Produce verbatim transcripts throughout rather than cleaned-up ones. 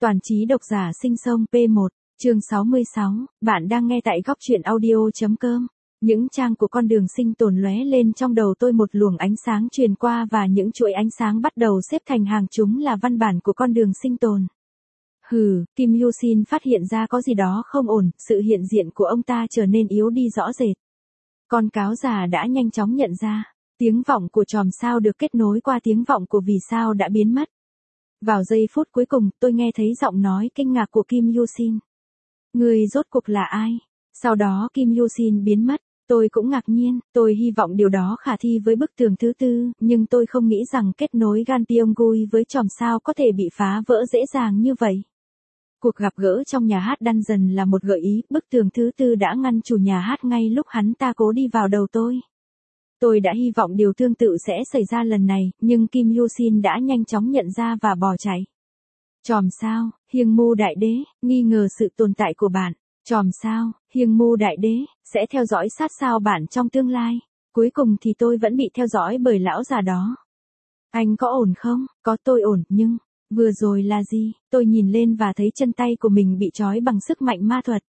Toàn trí độc giả sinh sông P một, chương sáu mươi sáu, bạn đang nghe tại góc truyện audio.com. Những trang của con đường sinh tồn lóe lên trong đầu tôi, một luồng ánh sáng truyền qua và những chuỗi ánh sáng bắt đầu xếp thành hàng, chúng là văn bản của con đường sinh tồn. Hừ, Kim Hyo-shin phát hiện ra có gì đó không ổn, sự hiện diện của ông ta trở nên yếu đi rõ rệt. Con cáo già đã nhanh chóng nhận ra, tiếng vọng của chòm sao được kết nối qua tiếng vọng của vì sao đã biến mất. Vào giây phút cuối cùng, tôi nghe thấy giọng nói kinh ngạc của Kim Hyo-shin. Người rốt cuộc là ai? Sau đó Kim Hyo-shin biến mất, tôi cũng ngạc nhiên, tôi hy vọng điều đó khả thi với bức tường thứ tư, nhưng tôi không nghĩ rằng kết nối Gan Pyonggui với chòm sao có thể bị phá vỡ dễ dàng như vậy. Cuộc gặp gỡ trong nhà hát Dungeon là một gợi ý, bức tường thứ tư đã ngăn chủ nhà hát ngay lúc hắn ta cố đi vào đầu tôi. Tôi đã hy vọng điều tương tự sẽ xảy ra lần này, nhưng Kim Hyo-shin đã nhanh chóng nhận ra và bỏ chạy. Chòm sao, Hiêng Mu Đại Đế, nghi ngờ sự tồn tại của bạn. Chòm sao, Hiêng Mu Đại Đế, sẽ theo dõi sát sao bạn trong tương lai. Cuối cùng thì tôi vẫn bị theo dõi bởi lão già đó. Anh có ổn không? Có, tôi ổn, nhưng... Vừa rồi là gì? Tôi nhìn lên và thấy chân tay của mình bị trói bằng sức mạnh ma thuật.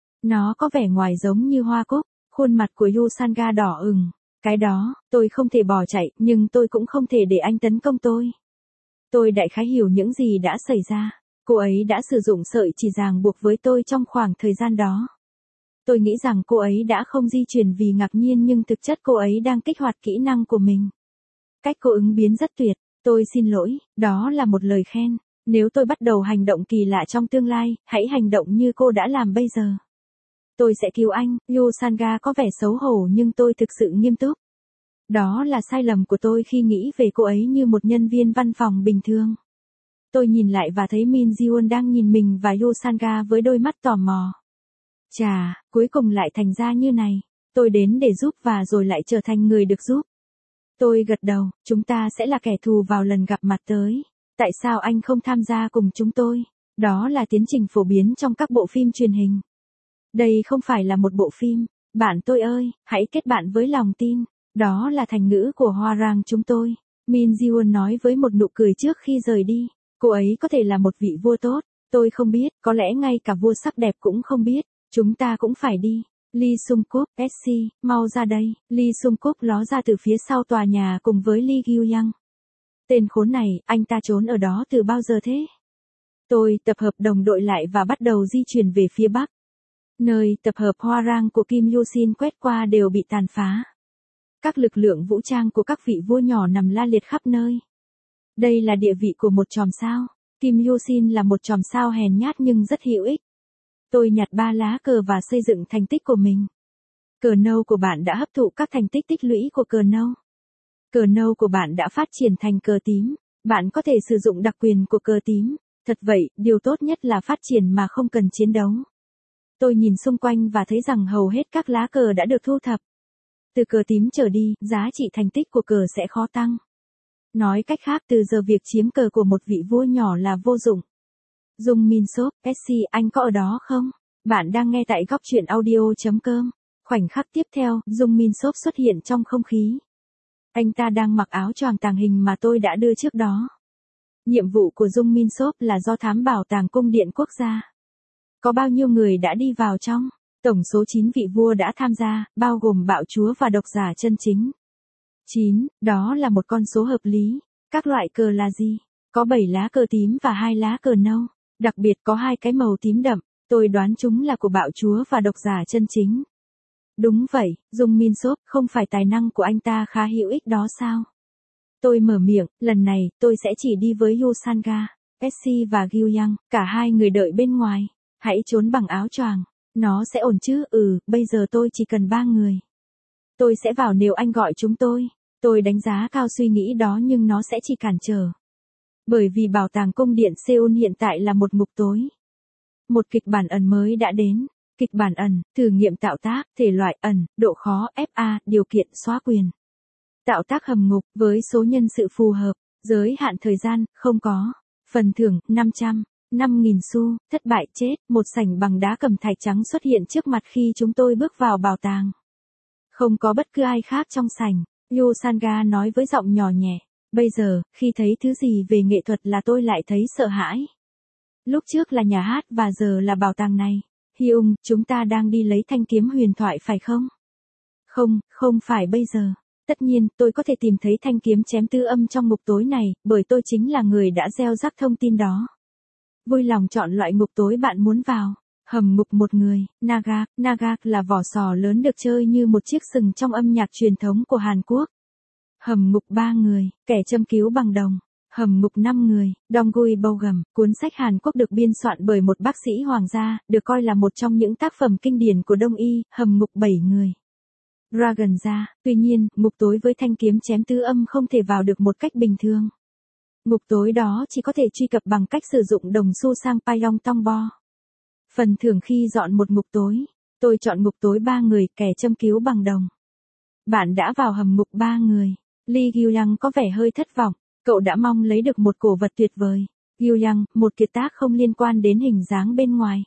Nó có vẻ ngoài giống như hoa cúc, khuôn mặt của Yusanga đỏ ửng. Cái đó, tôi không thể bỏ chạy, nhưng tôi cũng không thể để anh tấn công tôi. Tôi đại khái hiểu những gì đã xảy ra. Cô ấy đã sử dụng sợi chỉ ràng buộc với tôi trong khoảng thời gian đó. Tôi nghĩ rằng cô ấy đã không di chuyển vì ngạc nhiên, nhưng thực chất cô ấy đang kích hoạt kỹ năng của mình. Cách cô ứng biến rất tuyệt. Tôi xin lỗi, đó là một lời khen. Nếu tôi bắt đầu hành động kỳ lạ trong tương lai, hãy hành động như cô đã làm bây giờ. Tôi sẽ cứu anh. Yusanga có vẻ xấu hổ nhưng tôi thực sự nghiêm túc. Đó là sai lầm của tôi khi nghĩ về cô ấy như một nhân viên văn phòng bình thường. Tôi nhìn lại và thấy Min Ji-won đang nhìn mình và Yusanga với đôi mắt tò mò. Chà, cuối cùng lại thành ra như này. Tôi đến để giúp và rồi lại trở thành người được giúp. Tôi gật đầu, chúng ta sẽ là kẻ thù vào lần gặp mặt tới. Tại sao anh không tham gia cùng chúng tôi? Đó là tiến trình phổ biến trong các bộ phim truyền hình. Đây không phải là một bộ phim. Bạn tôi ơi, hãy kết bạn với lòng tin. Đó là thành ngữ của Hoa Rang chúng tôi. Min Ji-won nói với một nụ cười trước khi rời đi. Cô ấy có thể là một vị vua tốt. Tôi không biết, có lẽ ngay cả vua sắc đẹp cũng không biết. Chúng ta cũng phải đi. Lee Sung-kuk, ét xê, mau ra đây. Lee Sung-kuk ló ra từ phía sau tòa nhà cùng với Lee Gyu-young. Tên khốn này, anh ta trốn ở đó từ bao giờ thế? Tôi tập hợp đồng đội lại và bắt đầu di chuyển về phía bắc. Nơi tập hợp Hoa Rang của Kim Hyo-shin quét qua đều bị tàn phá. Các lực lượng vũ trang của các vị vua nhỏ nằm la liệt khắp nơi. Đây là địa vị của một chòm sao. Kim Hyo-shin là một chòm sao hèn nhát nhưng rất hữu ích. Tôi nhặt ba lá cờ và xây dựng thành tích của mình. Cờ nâu của bạn đã hấp thụ các thành tích tích lũy của cờ nâu. Cờ nâu của bạn đã phát triển thành cờ tím. Bạn có thể sử dụng đặc quyền của cờ tím. Thật vậy, điều tốt nhất là phát triển mà không cần chiến đấu. Tôi nhìn xung quanh và thấy rằng hầu hết các lá cờ đã được thu thập. Từ cờ tím trở đi, giá trị thành tích của cờ sẽ khó tăng. Nói cách khác, từ giờ việc chiếm cờ của một vị vua nhỏ là vô dụng. Dung Min Sop, ét xê, anh có ở đó không? Bạn đang nghe tại góc truyện audio.com. Khoảnh khắc tiếp theo, Dung Min Sop xuất hiện trong không khí. Anh ta đang mặc áo choàng tàng hình mà tôi đã đưa trước đó. Nhiệm vụ của Dung Min Sop là do thám bảo tàng cung điện quốc gia. Có bao nhiêu người đã đi vào trong? Tổng số chín vị vua đã tham gia, bao gồm bạo chúa và độc giả chân chính. chín, đó là một con số hợp lý. Các loại cờ là gì? Có bảy lá cờ tím và hai lá cờ nâu. Đặc biệt có hai cái màu tím đậm, tôi đoán chúng là của bạo chúa và độc giả chân chính. Đúng vậy, Dung Min Sop, không phải tài năng của anh ta khá hữu ích đó sao? Tôi mở miệng, lần này, tôi sẽ chỉ đi với Yusanga, ét xê và Gyu-young, cả hai người đợi bên ngoài. Hãy trốn bằng áo choàng. Nó sẽ ổn chứ? Ừ, bây giờ tôi chỉ cần ba người. Tôi sẽ vào nếu anh gọi chúng tôi. Tôi đánh giá cao suy nghĩ đó nhưng nó sẽ chỉ cản trở. Bởi vì bảo tàng cung điện Seoul hiện tại là một ngục tối. Một kịch bản ẩn mới đã đến. Kịch bản ẩn, thử nghiệm tạo tác, thể loại ẩn, độ khó ép a, điều kiện xóa quyền. Tạo tác hầm ngục, với số nhân sự phù hợp, giới hạn thời gian, không có. Phần thưởng, năm trăm, năm nghìn xu, thất bại chết, một sảnh bằng đá cẩm thạch trắng xuất hiện trước mặt khi chúng tôi bước vào bảo tàng. Không có bất cứ ai khác trong sảnh, Yusanga nói với giọng nhỏ nhẹ. Bây giờ, khi thấy thứ gì về nghệ thuật là tôi lại thấy sợ hãi. Lúc trước là nhà hát và giờ là bảo tàng này. Hyung, chúng ta đang đi lấy thanh kiếm huyền thoại phải không? Không, không phải bây giờ. Tất nhiên, tôi có thể tìm thấy thanh kiếm chém tứ âm trong ngục tối này, bởi tôi chính là người đã gieo rắc thông tin đó. Vui lòng chọn loại ngục tối bạn muốn vào. Hầm ngục một người, Nagak. Nagak là vỏ sò lớn được chơi như một chiếc sừng trong âm nhạc truyền thống của Hàn Quốc. Hầm ngục ba người, kẻ châm cứu bằng đồng. Hầm ngục năm người, Donggui Bogum, cuốn sách Hàn Quốc được biên soạn bởi một bác sĩ hoàng gia, được coi là một trong những tác phẩm kinh điển của Đông y. Hầm ngục bảy người. Dragon ra, tuy nhiên, ngục tối với thanh kiếm chém tứ âm không thể vào được một cách bình thường. Ngục tối đó chỉ có thể truy cập bằng cách sử dụng đồng xu sang Payong Tongbo. Phần thưởng khi dọn một ngục tối. Tôi chọn ngục tối ba người, kẻ châm cứu bằng đồng. Bạn đã vào hầm ngục ba người. Lee Gyu-young có vẻ hơi thất vọng. Cậu đã mong lấy được một cổ vật tuyệt vời. Gyu-young, một kiệt tác không liên quan đến hình dáng bên ngoài.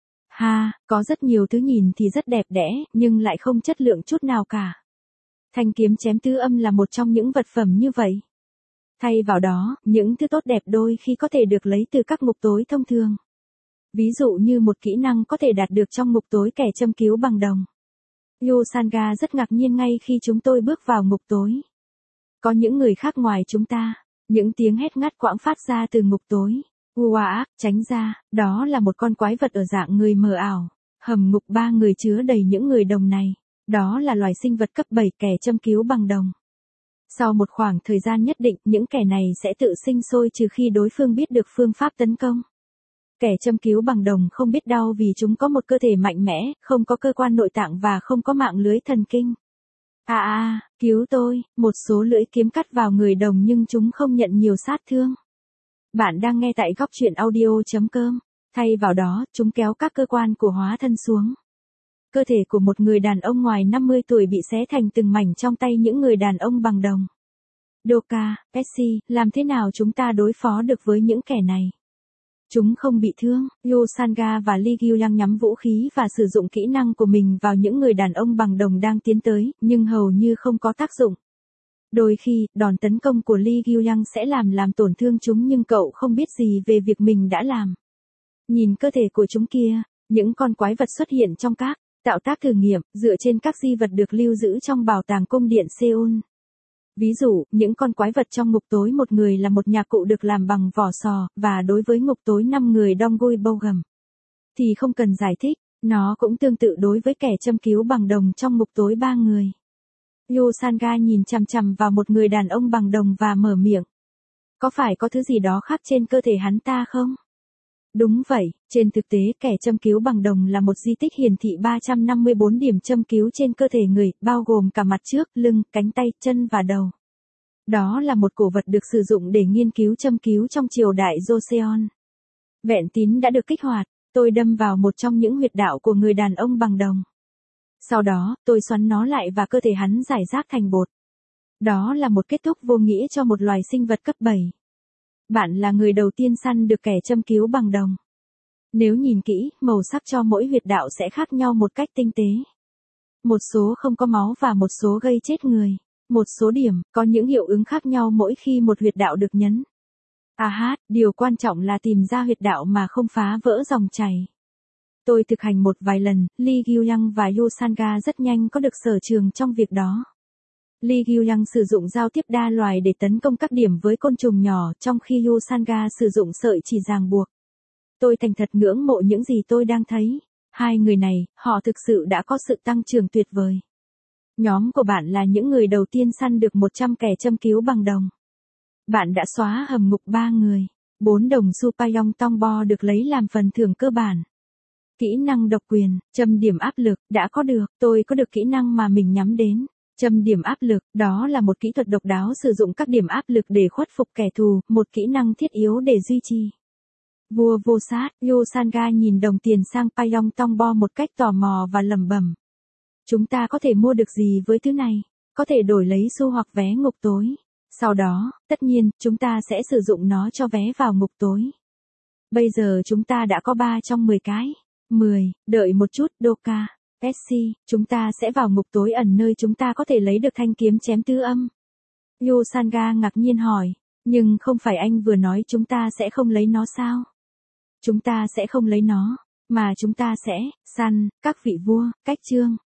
Ha, có rất nhiều thứ nhìn thì rất đẹp đẽ, nhưng lại không chất lượng chút nào cả. Thanh kiếm chém tứ âm là một trong những vật phẩm như vậy. Thay vào đó, những thứ tốt đẹp đôi khi có thể được lấy từ các ngục tối thông thường. Ví dụ như một kỹ năng có thể đạt được trong ngục tối kẻ châm cứu bằng đồng. Yu Sanga rất ngạc nhiên ngay khi chúng tôi bước vào ngục tối. Có những người khác ngoài chúng ta. Những tiếng hét ngắt quãng phát ra từ ngục tối. Uaak, tránh ra, đó là một con quái vật ở dạng người mờ ảo. Hầm ngục ba người chứa đầy những người đồng này. Đó là loài sinh vật cấp bảy kẻ châm cứu bằng đồng. Sau một khoảng thời gian nhất định, những kẻ này sẽ tự sinh sôi trừ khi đối phương biết được phương pháp tấn công. Kẻ châm cứu bằng đồng không biết đau vì chúng có một cơ thể mạnh mẽ, không có cơ quan nội tạng và không có mạng lưới thần kinh. À à, cứu tôi, một số lưỡi kiếm cắt vào người đồng nhưng chúng không nhận nhiều sát thương. Bạn đang nghe tại góc truyện audio.com. Thay vào đó, chúng kéo các cơ quan của hóa thân xuống. Cơ thể của một người đàn ông ngoài năm mươi tuổi bị xé thành từng mảnh trong tay những người đàn ông bằng đồng. Doka, Percy, làm thế nào chúng ta đối phó được với những kẻ này? Chúng không bị thương. Yu Sanga và Lee Gyu-young nhắm vũ khí và sử dụng kỹ năng của mình vào những người đàn ông bằng đồng đang tiến tới, nhưng hầu như không có tác dụng. Đôi khi, đòn tấn công của Lee Gyu-young sẽ làm làm tổn thương chúng nhưng cậu không biết gì về việc mình đã làm. Nhìn cơ thể của chúng kia, những con quái vật xuất hiện trong các tạo tác thử nghiệm, dựa trên các di vật được lưu giữ trong bảo tàng cung điện Seoul. Ví dụ, những con quái vật trong ngục tối một người là một nhạc cụ được làm bằng vỏ sò, và đối với ngục tối năm người Donggui Bogum thì không cần giải thích, nó cũng tương tự đối với kẻ châm cứu bằng đồng trong ngục tối ba người. Yu Sanga nhìn chằm chằm vào một người đàn ông bằng đồng và mở miệng. Có phải có thứ gì đó khác trên cơ thể hắn ta không? Đúng vậy, trên thực tế kẻ châm cứu bằng đồng là một di tích hiển thị ba trăm năm mươi bốn điểm châm cứu trên cơ thể người, bao gồm cả mặt trước, lưng, cánh tay, chân và đầu. Đó là một cổ vật được sử dụng để nghiên cứu châm cứu trong triều đại Joseon. Vẹn tín đã được kích hoạt, tôi đâm vào một trong những huyệt đạo của người đàn ông bằng đồng. Sau đó, tôi xoắn nó lại và cơ thể hắn giải rác thành bột. Đó là một kết thúc vô nghĩa cho một loài sinh vật cấp bảy. Bạn là người đầu tiên săn được kẻ châm cứu bằng đồng. Nếu nhìn kỹ, màu sắc cho mỗi huyệt đạo sẽ khác nhau một cách tinh tế. Một số không có máu và một số gây chết người. Một số điểm, có những hiệu ứng khác nhau mỗi khi một huyệt đạo được nhấn. À hát, điều quan trọng là tìm ra huyệt đạo mà không phá vỡ dòng chảy. Tôi thực hành một vài lần, Lee Gyu-young và Yu Sanga rất nhanh có được sở trường trong việc đó. Lee Gyu-young sử dụng giao tiếp đa loài để tấn công các điểm với côn trùng nhỏ, trong khi Yu Sanga sử dụng sợi chỉ ràng buộc. Tôi thành thật ngưỡng mộ những gì tôi đang thấy. Hai người này, họ thực sự đã có sự tăng trưởng tuyệt vời. Nhóm của bạn là những người đầu tiên săn được một trăm kẻ châm cứu bằng đồng. Bạn đã xóa hầm ngục ba người. Bốn đồng xu Payong Tongbo được lấy làm phần thưởng cơ bản. Kỹ năng độc quyền, châm điểm áp lực, đã có được, tôi có được kỹ năng mà mình nhắm đến. Châm điểm áp lực, đó là một kỹ thuật độc đáo sử dụng các điểm áp lực để khuất phục kẻ thù, một kỹ năng thiết yếu để duy trì. Vua vô sát, Yu Sanga nhìn đồng tiền sang Payong Tongbo một cách tò mò và lẩm bẩm. Chúng ta có thể mua được gì với thứ này? Có thể đổi lấy xu hoặc vé ngục tối. Sau đó, tất nhiên, chúng ta sẽ sử dụng nó cho vé vào ngục tối. Bây giờ chúng ta đã có ba trong mười cái. mười, đợi một chút, Doka. Percy, chúng ta sẽ vào ngục tối ẩn nơi chúng ta có thể lấy được thanh kiếm chém tứ âm. Yu Sanga ngạc nhiên hỏi, nhưng không phải anh vừa nói chúng ta sẽ không lấy nó sao? Chúng ta sẽ không lấy nó, mà chúng ta sẽ săn các vị vua, cách chương.